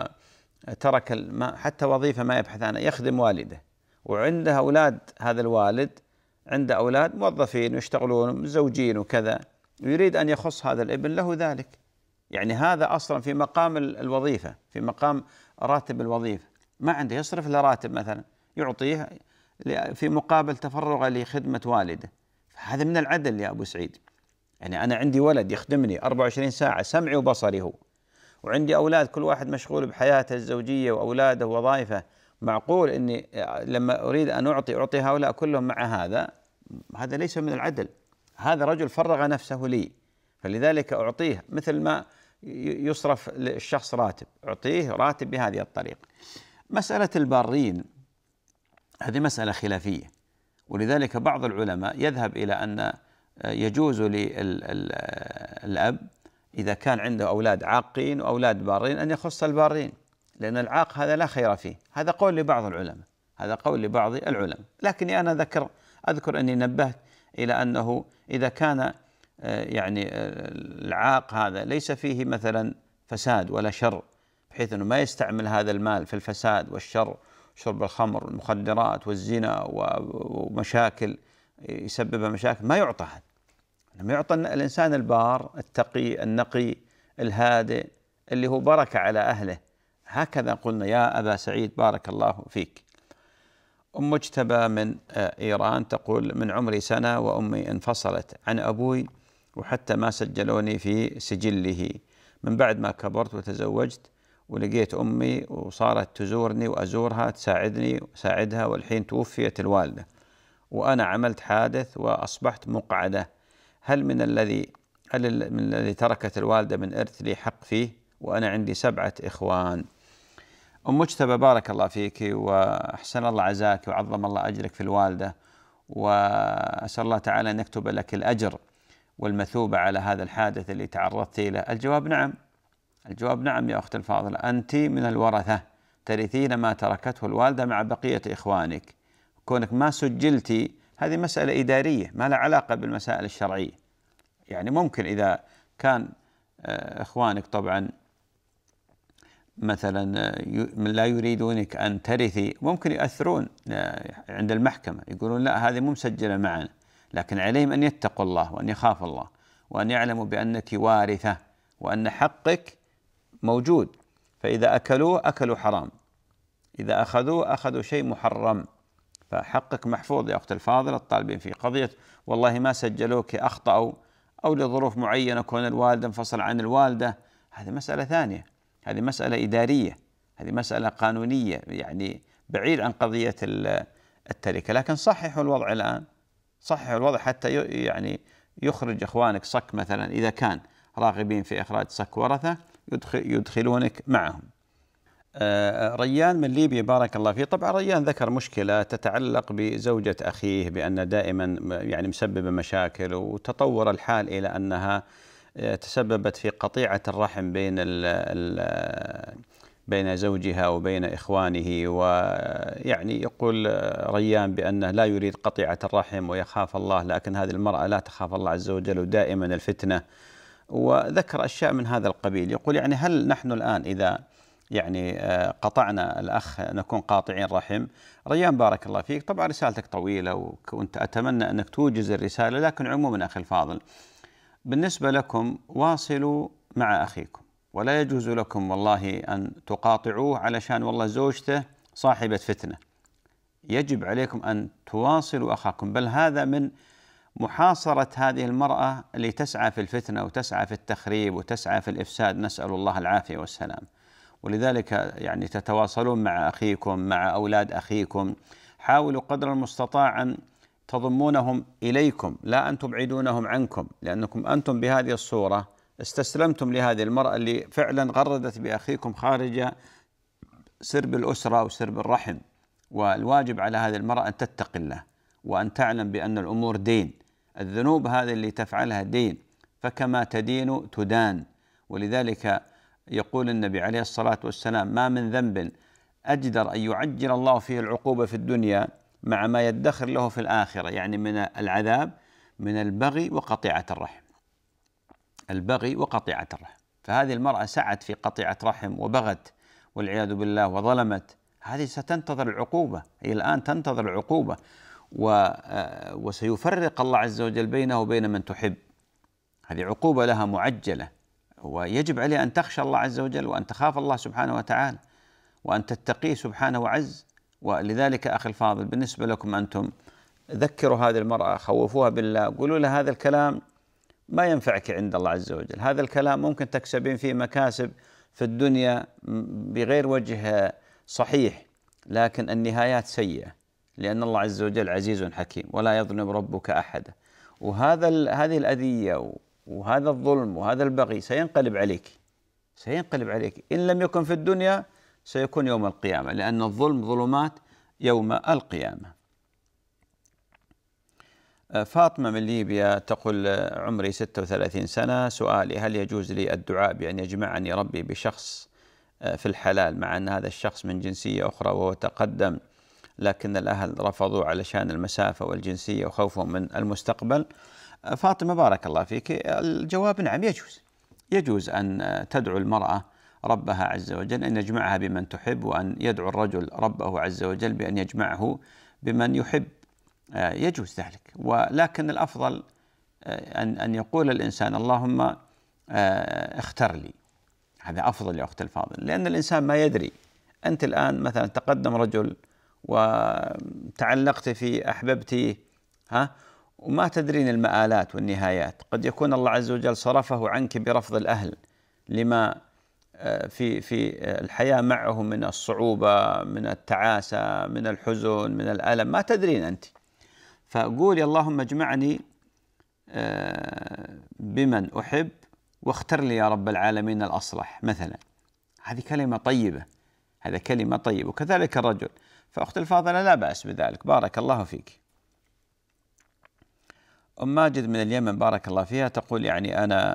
وترك حتى وظيفة ما يبحث عنها، يخدم والده، وعنده أولاد، هذا الوالد عنده أولاد موظفين ويشتغلون زوجين وكذا، ويريد أن يخص هذا الابن له ذلك. يعني هذا أصلا في مقام الوظيفة، في مقام راتب الوظيفة، ما عنده يصرف له راتب مثلا يعطيه في مقابل تفرغه لخدمة والده. هذا من العدل يا أبو سعيد. يعني أنا عندي ولد يخدمني أربعة وعشرين ساعة، سمعي وبصري هو، وعندي أولاد كل واحد مشغول بحياته الزوجية وأولاده ووظائفه. معقول أني لما أريد أن أعطي أعطي هؤلاء كلهم مع هذا؟ هذا ليس من العدل. هذا رجل فرغ نفسه لي، فلذلك أعطيه مثل ما يصرف للشخص راتب، أعطيه راتب بهذه الطريقة. مسألة البارين هذه مسألة خلافية، ولذلك بعض العلماء يذهب إلى أن يجوز للأب إذا كان عنده أولاد عاقين وأولاد بارين أن يخص البارين، لأن العاق هذا لا خير فيه. هذا قول لبعض العلماء، هذا قول لبعض العلماء، لكني أنا ذكر أذكر أني نبهت إلى أنه إذا كان يعني العاق هذا ليس فيه مثلا فساد ولا شر، بحيث أنه ما يستعمل هذا المال في الفساد والشر، شرب الخمر والمخدرات والزنا ومشاكل يسبب مشاكل، ما يعطى هذا. لما يعطى الإنسان البار التقي النقي الهادئ اللي هو بركة على أهله. هكذا قلنا يا أبا سعيد بارك الله فيك. أم مجتبى من إيران تقول: من عمري سنة وأمي انفصلت عن أبوي وحتى ما سجلوني في سجله. من بعد ما كبرت وتزوجت ولقيت أمي وصارت تزورني وأزورها، تساعدني وساعدها، والحين توفيت الوالدة وأنا عملت حادث وأصبحت مقعدة. هل من الذي هل من الذي تركت الوالدة من إرث لي حق فيه وأنا عندي سبعة إخوان؟ أم مجتبى بارك الله فيك وأحسن الله عزاك وعظم الله أجرك في الوالدة، وأسأل الله تعالى أن يكتب لك الأجر والمثوبة على هذا الحادث اللي تعرضت له. الجواب نعم، الجواب نعم يا أخت الفاضلة، أنت من الورثة، ترثين ما تركته الوالدة مع بقية إخوانك. كونك ما سجلتي هذه مسألة إدارية ما لها علاقة بالمسائل الشرعية. يعني ممكن إذا كان إخوانك طبعا مثلا لا يريدونك أن ترثي، ممكن يؤثرون عند المحكمة، يقولون لا هذه مو مسجلة معنا، لكن عليهم أن يتقوا الله وأن يخافوا الله وأن يعلموا بأنك وارثة وأن حقك موجود. فإذا أكلوه أكلوا حرام، إذا أخذوه أخذوا شيء محرم، فحقك محفوظ يا أخت الفاضلة. الطالبين في قضية والله ما سجلوك أخطأوا أو لظروف معينة كون الوالد انفصل عن الوالدة، هذه مسألة ثانية، هذه مسألة إدارية، هذه مسألة قانونية، يعني بعيد عن قضية التركة. لكن صححوا الوضع الآن، صححوا الوضع حتى يعني يخرج إخوانك صك مثلا، إذا كان راغبين في إخراج صك ورثة يدخل يدخلونك معهم. آه ريان من ليبيا بارك الله فيه. طبعا ريان ذكر مشكلة تتعلق بزوجة أخيه بأن دائما يعني مسببة مشاكل، وتطور الحال إلى أنها تسببت في قطيعة الرحم بين ال ال بين زوجها وبين إخوانه. ويعني يقول ريان بأنه لا يريد قطيعة الرحم ويخاف الله، لكن هذه المرأة لا تخاف الله عز وجل ودائما الفتنة، وذكر أشياء من هذا القبيل. يقول يعني هل نحن الآن إذا يعني قطعنا الأخ نكون قاطعين رحم؟ ريان بارك الله فيك، طبعا رسالتك طويلة وكنت أتمنى أنك توجز الرسالة، لكن عموما أخي الفاضل بالنسبة لكم واصلوا مع أخيكم، ولا يجوز لكم والله أن تقاطعوه علشان والله زوجته صاحبة فتنة. يجب عليكم أن تواصلوا أخاكم، بل هذا من محاصرة هذه المرأة اللي تسعى في الفتنة وتسعى في التخريب وتسعى في الإفساد، نسأل الله العافية والسلام. ولذلك يعني تتواصلون مع أخيكم، مع أولاد أخيكم، حاولوا قدر المستطاع أن تضمونهم إليكم، لا أن تبعدونهم عنكم، لأنكم أنتم بهذه الصورة استسلمتم لهذه المرأة اللي فعلا غردت بأخيكم خارج سرب الأسرة وسرب الرحم. والواجب على هذه المرأة أن تتقي الله وأن تعلم بأن الأمور دين، الذنوب هذه اللي تفعلها دين، فكما تدين تدان. ولذلك يقول النبي عليه الصلاة والسلام: ما من ذنب أجدر أن يعجل الله فيه العقوبة في الدنيا مع ما يدخر له في الآخرة، يعني من العذاب، من البغي وقطيعة الرحم. البغي وقطيعة الرحم. فهذه المرأة سعت في قطيعة رحم وبغت والعياذ بالله وظلمت، هذه ستنتظر العقوبة، هي الآن تنتظر العقوبة، وسيفرق الله عز وجل بينه وبين من تحب. هذه عقوبة لها معجلة، ويجب عليه أن تخشى الله عز وجل وأن تخاف الله سبحانه وتعالى وأن تتقيه سبحانه وعز. ولذلك أخي الفاضل بالنسبة لكم أنتم، ذكروا هذه المرأة، خوفوها بالله، قولوا لها هذا الكلام ما ينفعك عند الله عز وجل، هذا الكلام ممكن تكسبين فيه مكاسب في الدنيا بغير وجه صحيح، لكن النهايات سيئة، لأن الله عز وجل عزيز حكيم ولا يظلم ربك أحدا. وهذا هذه الأذية وهذا الظلم وهذا البغي سينقلب عليك، سينقلب عليك إن لم يكن في الدنيا سيكون يوم القيامة، لأن الظلم ظلمات يوم القيامة. فاطمة من ليبيا تقول: عمري ستة وثلاثين سنة، سؤالي: هل يجوز لي الدعاء بأن يجمعني ربي بشخص في الحلال مع أن هذا الشخص من جنسية أخرى وهو تقدم، لكن الأهل رفضوا علشان المسافة والجنسية وخوفهم من المستقبل؟ فاطمة بارك الله فيك، الجواب نعم، يجوز يجوز أن تدعو المرأة ربها عز وجل أن يجمعها بمن تحب، وأن يدعو الرجل ربه عز وجل بأن يجمعه بمن يحب، يجوز ذلك. ولكن الأفضل أن أن يقول الإنسان: اللهم اختر لي. هذا أفضل يا أخت الفاضل، لأن الإنسان ما يدري. أنت الآن مثلا تقدم رجل وتعلقت في أحببتي، ها، وما تدرين المآلات والنهايات، قد يكون الله عز وجل صرفه عنك برفض الأهل لما في في الحياة معه من الصعوبة، من التعاسة، من الحزن، من الألم، ما تدرين أنت. فقولي: اللهم اجمعني بمن أحب واختر لي يا رب العالمين الأصلح مثلا. هذه كلمة طيبة، هذا كلمة طيبة. وكذلك الرجل. فأخت الفاضلة لا بأس بذلك، بارك الله فيك. أم ماجد من اليمن بارك الله فيها تقول: يعني أنا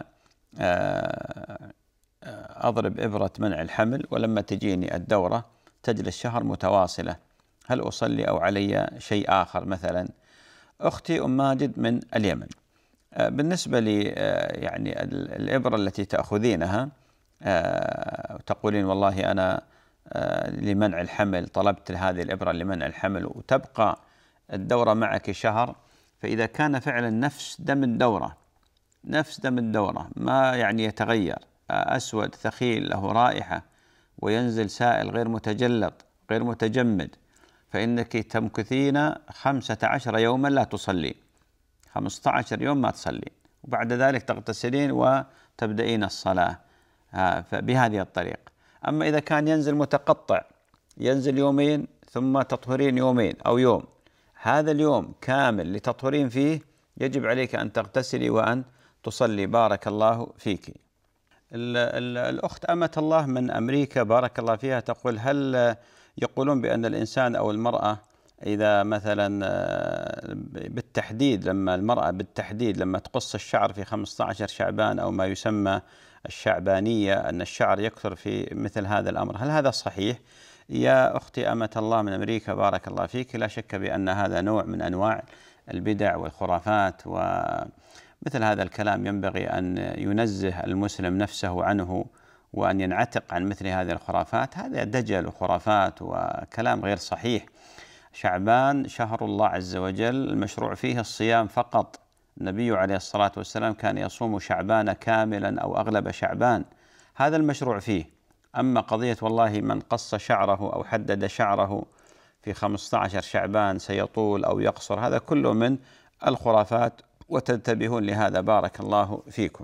أضرب إبرة منع الحمل، ولما تجيني الدورة تجلس شهر متواصلة، هل أصلي أو علي شيء آخر مثلا؟ أختي أم ماجد من اليمن، بالنسبة لي يعني الإبرة التي تأخذينها تقولين والله أنا لمنع الحمل طلبت هذه الإبرة لمنع الحمل، وتبقى الدورة معك شهر، فإذا كان فعلا نفس دم الدورة نفس دم الدورة ما يعني يتغير، أسود ثخيل له رائحة وينزل سائل غير متجلط غير متجمد، فإنك تمكثين خمسة عشر يوما لا تصلين، خمسة عشر يوم ما تصلين، وبعد ذلك تغتسلين وتبدأين الصلاة بهذه الطريقة. أما إذا كان ينزل متقطع، ينزل يومين ثم تطهرين يومين أو يوم، هذا اليوم كامل لتطهرين فيه يجب عليك أن تغتسلي وأن تصلي بارك الله فيك. ال ال الأخت أمة الله من أمريكا بارك الله فيها تقول: هل يقولون بأن الإنسان أو المرأة إذا مثلا بالتحديد لما المرأة بالتحديد لما تقص الشعر في خمسة عشر شعبان أو ما يسمى الشعبانية أن الشعر يكثر في مثل هذا الأمر، هل هذا صحيح؟ يا أختي أمة الله من أمريكا بارك الله فيك، لا شك بأن هذا نوع من أنواع البدع والخرافات، ومثل هذا الكلام ينبغي أن ينزه المسلم نفسه عنه وأن ينعتق عن مثل هذه الخرافات. هذا دجل وخرافات وكلام غير صحيح. شعبان شهر الله عز وجل المشروع فيه الصيام فقط. النبي عليه الصلاة والسلام كان يصوم شعبان كاملا أو أغلب شعبان، هذا المشروع فيه. أما قضية والله من قص شعره أو حدد شعره في خمسة عشر شعبان سيطول أو يقصر، هذا كله من الخرافات، وتنتبهون لهذا بارك الله فيكم.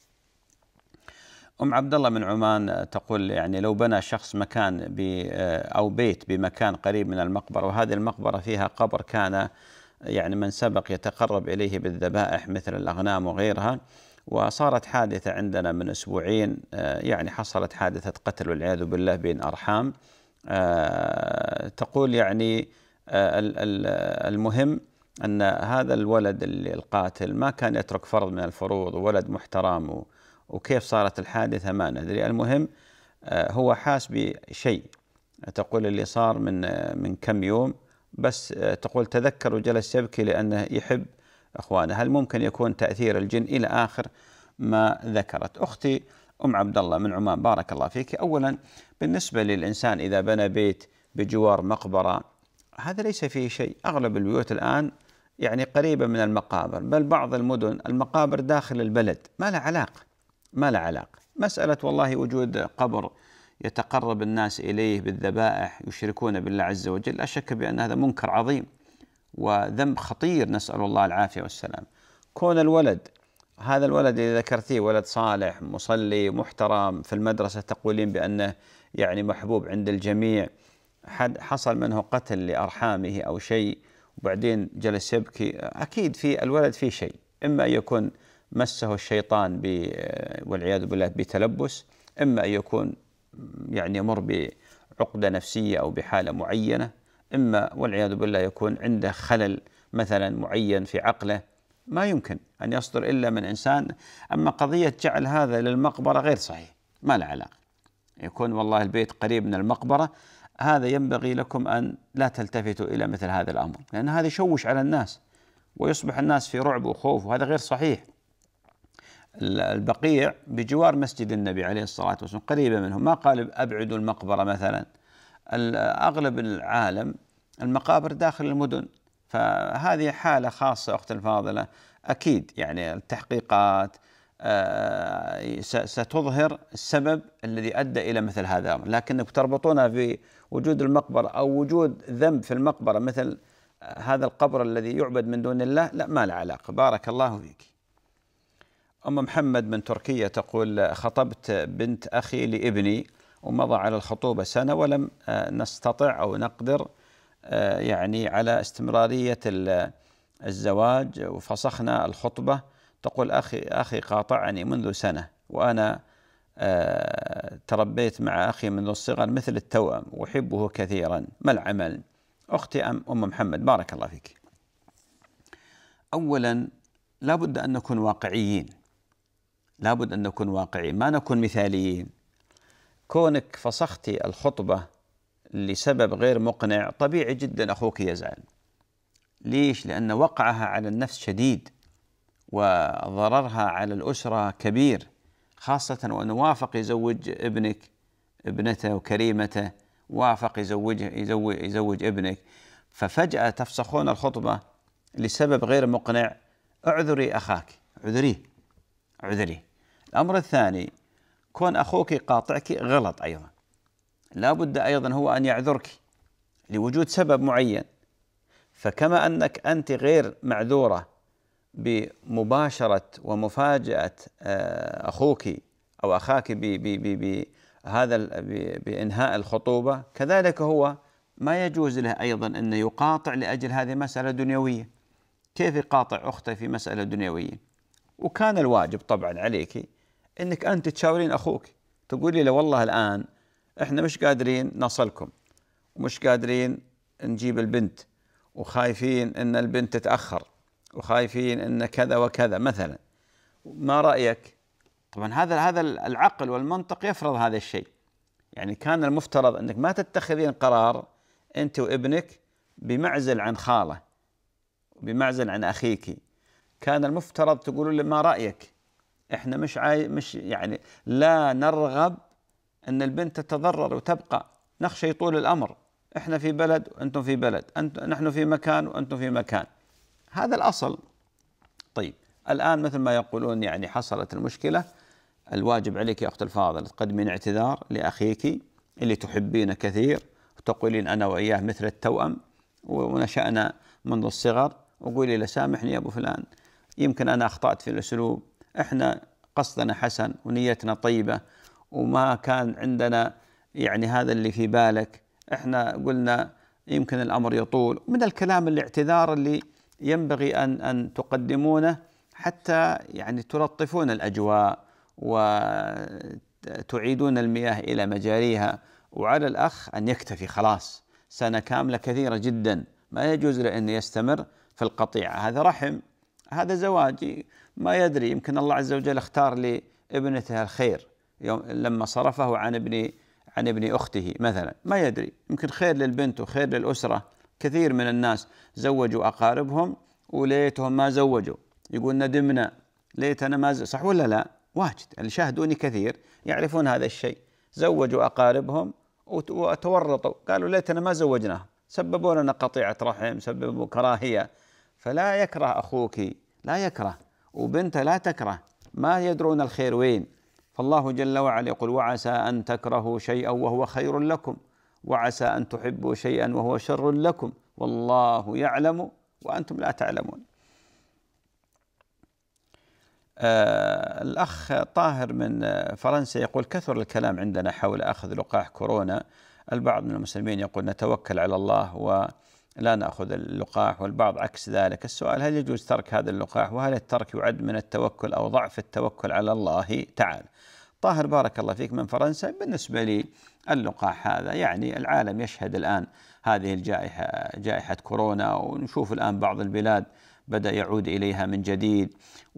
أم عبد الله من عمان تقول: يعني لو بنى شخص مكان أو بيت بمكان قريب من المقبرة، وهذه المقبرة فيها قبر كان يعني من سبق يتقرب إليه بالذبائح مثل الأغنام وغيرها، وصارت حادثة عندنا من أسبوعين، يعني حصلت حادثة قتل والعياذ بالله بين أرحام. تقول يعني المهم أن هذا الولد القاتل ما كان يترك فرض من الفروض، وولد محترم، وكيف صارت الحادثة ما ندري. المهم هو حاس بشيء، تقول اللي صار من من كم يوم بس، تقول تذكر وجلس يبكي لأنه يحب أخوانه. هل ممكن يكون تأثير الجن إلى آخر ما ذكرت. أختي أم عبد الله من عمان بارك الله فيك، أولا بالنسبة للإنسان إذا بنى بيت بجوار مقبرة هذا ليس فيه شيء. أغلب البيوت الآن يعني قريبة من المقابر، بل بعض المدن المقابر داخل البلد، ما له علاقة ما له علاقة. مسألة والله وجود قبر يتقرب الناس إليه بالذبائح يشركون بالله عز وجل، لا شك بأن هذا منكر عظيم وذنب خطير، نسأل الله العافية والسلام. كون الولد هذا الولد اللي ذكرتيه ولد صالح مصلي محترم في المدرسة، تقولين بأنه يعني محبوب عند الجميع، حد حصل منه قتل لأرحامه أو شيء وبعدين جلس يبكي، أكيد في الولد فيه شيء، إما أن يكون مسه الشيطان والعياذ بالله بتلبس، إما أن يكون يعني يمر بعقدة نفسية أو بحالة معينة، إما والعياذ بالله يكون عنده خلل مثلا معين في عقله، ما يمكن أن يصدر إلا من إنسان. أما قضية جعل هذا للمقبرة غير صحيح، ما له علاقة. يكون والله البيت قريب من المقبرة، هذا ينبغي لكم أن لا تلتفتوا إلى مثل هذا الأمر، لأن هذا يشوش على الناس ويصبح الناس في رعب وخوف، وهذا غير صحيح. البقيع بجوار مسجد النبي عليه الصلاة والسلام قريبة منه، ما قال أبعدوا المقبرة مثلا. أغلب العالم المقابر داخل المدن، فهذه حالة خاصة أخت الفاضلة. أكيد يعني التحقيقات ستظهر السبب الذي أدى إلى مثل هذا الأمر، لكنك تربطونها بوجود المقبرة أو وجود ذنب في المقبرة مثل هذا القبر الذي يعبد من دون الله، لا ما له علاقة. بارك الله فيك. أم محمد من تركيا تقول: خطبت بنت أخي لابني ومضى على الخطوبة سنة ولم نستطع أو نقدر يعني على استمرارية الزواج وفسخنا الخطبة. تقول: أخي أخي قاطعني منذ سنة وأنا تربيت مع أخي منذ الصغر مثل التوأم وأحبه كثيرا، ما العمل؟ أختي أم أم محمد بارك الله فيك، أولا لابد أن نكون واقعيين، لابد أن نكون واقعيين ما نكون مثاليين. كونك فسختي الخطبة لسبب غير مقنع طبيعي جدا أخوك يزعل. ليش؟ لأن وقعها على النفس شديد وضررها على الأسرة كبير، خاصة وأنه وافق يزوج ابنك ابنته وكريمته، وافق يزوجه يزوج, يزوج ابنك، ففجأة تفسخون الخطبة لسبب غير مقنع. اعذري أخاك، عذريه عذريه. الأمر الثاني، كون أخوك قاطعك غلط أيضا، لا بد أيضا هو أن يعذرك لوجود سبب معين. فكما أنك أنت غير معذورة بمباشرة ومفاجأة أخوك أو أخاك بهذا بإنهاء الخطوبة، كذلك هو ما يجوز له أيضا أنه يقاطع لأجل هذه مسألة دنيوية. كيف يقاطع أخته في مسألة دنيوية؟ وكان الواجب طبعا عليك أنك أنت تشاورين أخوك، تقولي له والله الآن إحنا مش قادرين نصلكم، ومش قادرين نجيب البنت، وخايفين أن البنت تتأخر، وخايفين أن كذا وكذا مثلا، ما رأيك؟ طبعا هذا هذا العقل والمنطق يفرض هذا الشيء. يعني كان المفترض أنك ما تتخذين قرار أنت وابنك بمعزل عن خاله، بمعزل عن أخيك. كان المفترض تقولوا له ما رأيك؟ إحنا مش عاي... مش يعني لا نرغب أن البنت تتضرر وتبقى، نخشى طول الأمر. إحنا في بلد وأنتم في بلد، أنت... نحن في مكان وأنتم في مكان، هذا الأصل. طيب الآن مثل ما يقولون يعني حصلت المشكلة، الواجب عليك يا أخت الفاضلة تقدمين اعتذار لأخيك اللي تحبينه كثير، وتقولين أنا وإياه مثل التوأم ونشأنا منذ الصغر، وقولي له سامحني يا أبو فلان، يمكن أنا أخطأت في الأسلوب، إحنا قصدنا حسن ونيتنا طيبة، وما كان عندنا يعني هذا اللي في بالك، إحنا قلنا يمكن الأمر يطول، من الكلام الاعتذار اللي ينبغي أن أن تقدمونه حتى يعني تلطفون الأجواء وتعيدون المياه إلى مجاريها. وعلى الأخ أن يكتفي خلاص، سنة كاملة كثيرة جدا، ما يجوز له أن يستمر في القطيعة. هذا رحم، هذا زواج، ما يدري يمكن الله عز وجل اختار لابنته الخير يوم لما صرفه عن ابن عن ابن أخته مثلا، ما يدري يمكن خير للبنت وخير للأسرة. كثير من الناس زوجوا أقاربهم وليتهم ما زوجوا، يقول ندمنا ليتنا ما زوجوا، صح ولا لا؟ واجد اللي شاهدوني كثير يعرفون هذا الشيء، زوجوا أقاربهم وتورطوا، قالوا ليتنا ما زوجناه، سببوا لنا قطيعة رحم، سببوا كراهية. فلا يكره أخوك، لا يكره، وبنته لا تكره، ما يدرون الخير وين. فالله جل وعلا يقول وعسى أن تكرهوا شيئا وهو خير لكم، وعسى أن تحبوا شيئا وهو شر لكم، والله يعلم وأنتم لا تعلمون. آه الأخ طاهر من فرنسا يقول كثر الكلام عندنا حول أخذ لقاح كورونا، البعض من المسلمين يقول نتوكل على الله ولا نأخذ اللقاح، والبعض عكس ذلك. السؤال هل يجوز ترك هذا اللقاح، وهل الترك يعد من التوكل أو ضعف التوكل على الله تعالى؟ طاهر بارك الله فيك من فرنسا، بالنسبة لي اللقاح هذا يعني العالم يشهد الآن هذه الجائحة، جائحة كورونا، ونشوف الآن بعض البلاد بدأ يعود إليها من جديد،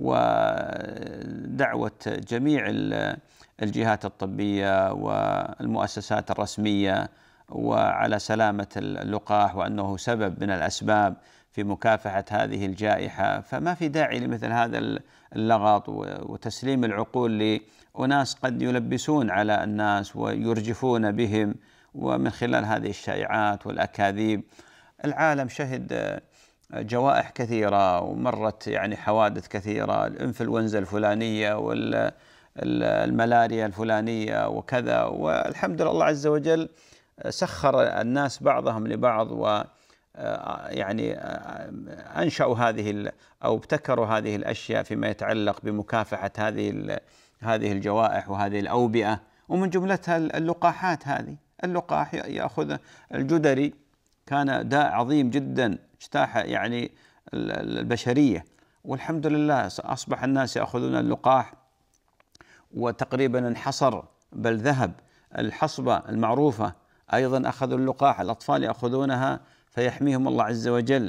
ودعوة جميع الجهات الطبية والمؤسسات الرسمية وعلى سلامة اللقاح، وأنه سبب من الأسباب في مكافحة هذه الجائحة. فما في داعي لمثل هذا اللغط وتسليم العقول لأناس قد يلبسون على الناس ويرجفون بهم، ومن خلال هذه الشائعات والأكاذيب. العالم شهد جوائح كثيرة ومرت يعني حوادث كثيرة، الإنفلونزا الفلانية والملاريا الفلانية وكذا، والحمد لله الله عز وجل سخر الناس بعضهم لبعض، و يعني أنشأوا هذه أو ابتكروا هذه الأشياء فيما يتعلق بمكافحة هذه هذه الجوائح وهذه الأوبئة، ومن جملتها اللقاحات. هذه اللقاح يأخذ الجدري كان داء عظيم جدا اجتاح يعني البشرية، والحمد لله أصبح الناس يأخذون اللقاح وتقريبا انحصر بل ذهب. الحصبة المعروفة أيضا أخذوا اللقاح، الأطفال يأخذونها فيحميهم الله عز وجل.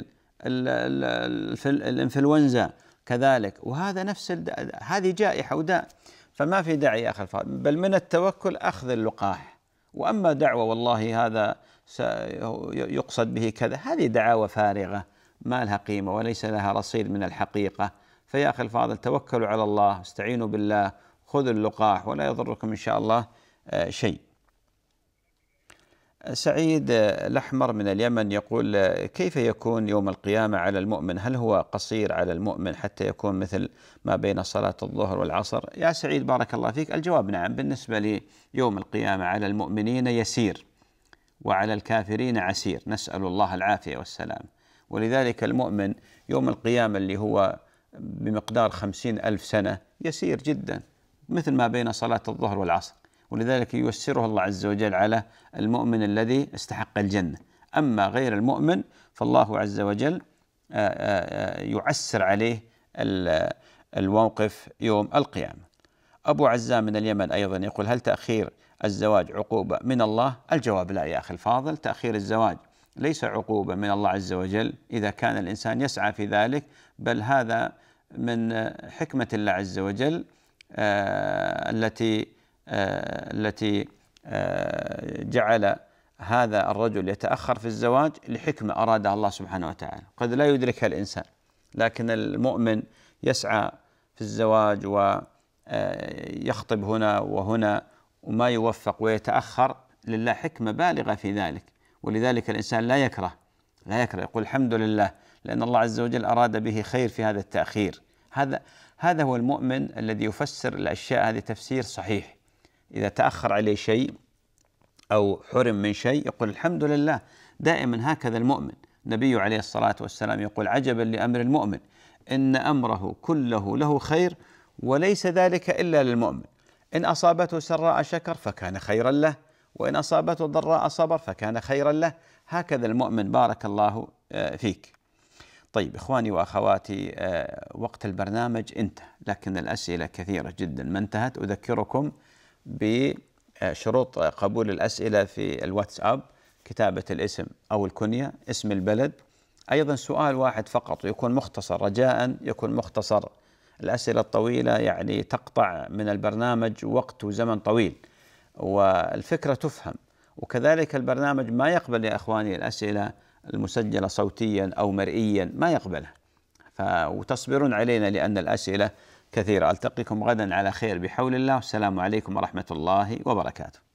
الإنفلونزا كذلك، وهذا نفس هذه جائحة وداء، فما في داعي يا أخي الفاضل، بل من التوكل أخذ اللقاح. وأما دعوة والله هذا يقصد به كذا، هذه دعاوى فارغة ما لها قيمة وليس لها رصيد من الحقيقة. فيا أخي الفاضل توكلوا على الله، استعينوا بالله، خذوا اللقاح ولا يضركم إن شاء الله شيء. سعيد الأحمر من اليمن يقول كيف يكون يوم القيامة على المؤمن؟ هل هو قصير على المؤمن حتى يكون مثل ما بين صلاة الظهر والعصر؟ يا سعيد بارك الله فيك، الجواب نعم. بالنسبة ليوم القيامة على المؤمنين يسير وعلى الكافرين عسير، نسأل الله العافية والسلام. ولذلك المؤمن يوم القيامة اللي هو بمقدار خمسين ألف سنة يسير جدا، مثل ما بين صلاة الظهر والعصر. ولذلك ييسره الله عز وجل على المؤمن الذي استحق الجنة. أما غير المؤمن فالله عز وجل يعسر عليه الموقف يوم القيامة. أبو عزام من اليمن أيضا يقول: هل تأخير الزواج عقوبة من الله؟ الجواب لا يا أخي الفاضل، تأخير الزواج ليس عقوبة من الله عز وجل إذا كان الإنسان يسعى في ذلك، بل هذا من حكمة الله عز وجل آه التي آه التي آه جعل هذا الرجل يتأخر في الزواج لحكمة أرادها الله سبحانه وتعالى، قد لا يدركها الإنسان، لكن المؤمن يسعى في الزواج ويخطب هنا وهنا وما يوفق ويتأخر، لله حكمة بالغة في ذلك. ولذلك الإنسان لا يكره لا يكره يقول الحمد لله، لأن الله عز وجل أراد به خير في هذا التأخير. هذا هذا هو المؤمن الذي يفسر الأشياء هذه تفسير صحيح. إذا تأخر عليه شيء أو حرم من شيء يقول الحمد لله. دائما هكذا المؤمن. النبي عليه الصلاة والسلام يقول: عجبا لأمر المؤمن، إن أمره كله له خير وليس ذلك إلا للمؤمن، إن أصابته سراء شكر فكان خيرا له، وإن أصابته ضراء صبر فكان خيرا له. هكذا المؤمن. بارك الله فيك. طيب إخواني وأخواتي، وقت البرنامج انتهى، لكن الأسئلة كثيرة جدا ما انتهت. أذكركم بشروط قبول الأسئلة في الواتساب: كتابة الاسم أو الكنية، اسم البلد، أيضا سؤال واحد فقط يكون مختصر، رجاء يكون مختصر. الأسئلة الطويلة يعني تقطع من البرنامج وقت وزمن طويل، والفكرة تفهم. وكذلك البرنامج ما يقبل يا أخواني الأسئلة المسجلة صوتيا أو مرئيا، ما يقبلها، وتصبرون علينا لأن الأسئلة كثيرة. ألتقيكم غدا على خير بحول الله، والسلام عليكم ورحمة الله وبركاته.